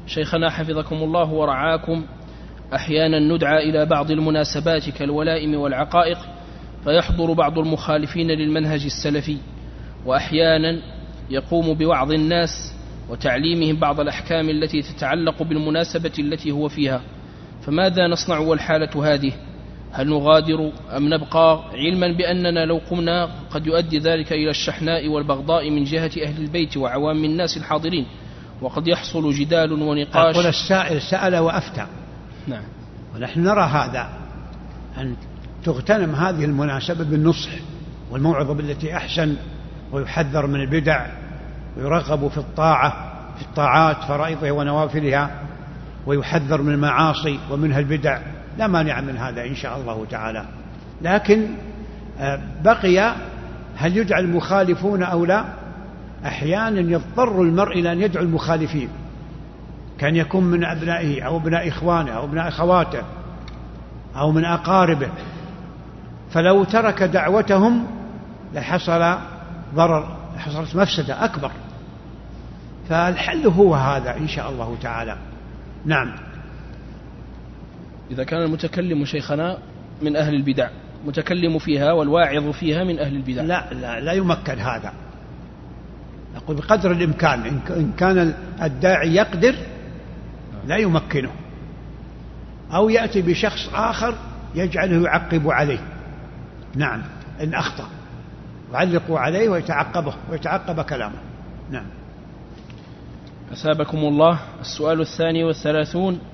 شيخنا حفظكم الله ورعاكم، أحيانا ندعى إلى بعض المناسبات كالولائم والعقائق فيحضر بعض المخالفين للمنهج السلفي، وأحيانا يقوم بوعظ الناس وتعليمهم بعض الأحكام التي تتعلق بالمناسبة التي هو فيها، فماذا نصنع والحالة هذه؟ هل نغادر أم نبقى، علما بأننا لو قمنا قد يؤدي ذلك إلى الشحناء والبغضاء من جهة أهل البيت وعوام الناس الحاضرين، وقد يحصل جدال ونقاش. أقول السائل سأل وأفتى. نعم. ونحن نرى هذا، أن تغتنم هذه المناسبة بالنصح والموعظة بالتي أحسن، ويحذر من البدع، ويرغب في الطاعات فرائضها ونوافلها، ويحذر من المعاصي ومنها البدع، لا مانع من هذا إن شاء الله تعالى. لكن بقي هل يدعى المخالفون أو لا؟ أحيانا يضطر المرء إلى أن يدعو المخالفين، كان يكون من أبنائه أو أبناء إخوانه أو أبناء أخواته أو من أقاربه، فلو ترك دعوتهم لحصل ضرر، حصلت مفسدة أكبر. فالحل هو هذا إن شاء الله تعالى. نعم. إذا كان المتكلم شيخنا من أهل البدع، متكلم فيها والواعظ فيها من أهل البدع، لا يمكن هذا. أقول بقدر الإمكان، إن كان الداعي يقدر لا يمكنه، أو يأتي بشخص آخر يجعله يعقب عليه. نعم، إن أخطأ يعلقوا عليه ويتعقب كلامه. نعم. أثابكم الله. السؤال 32: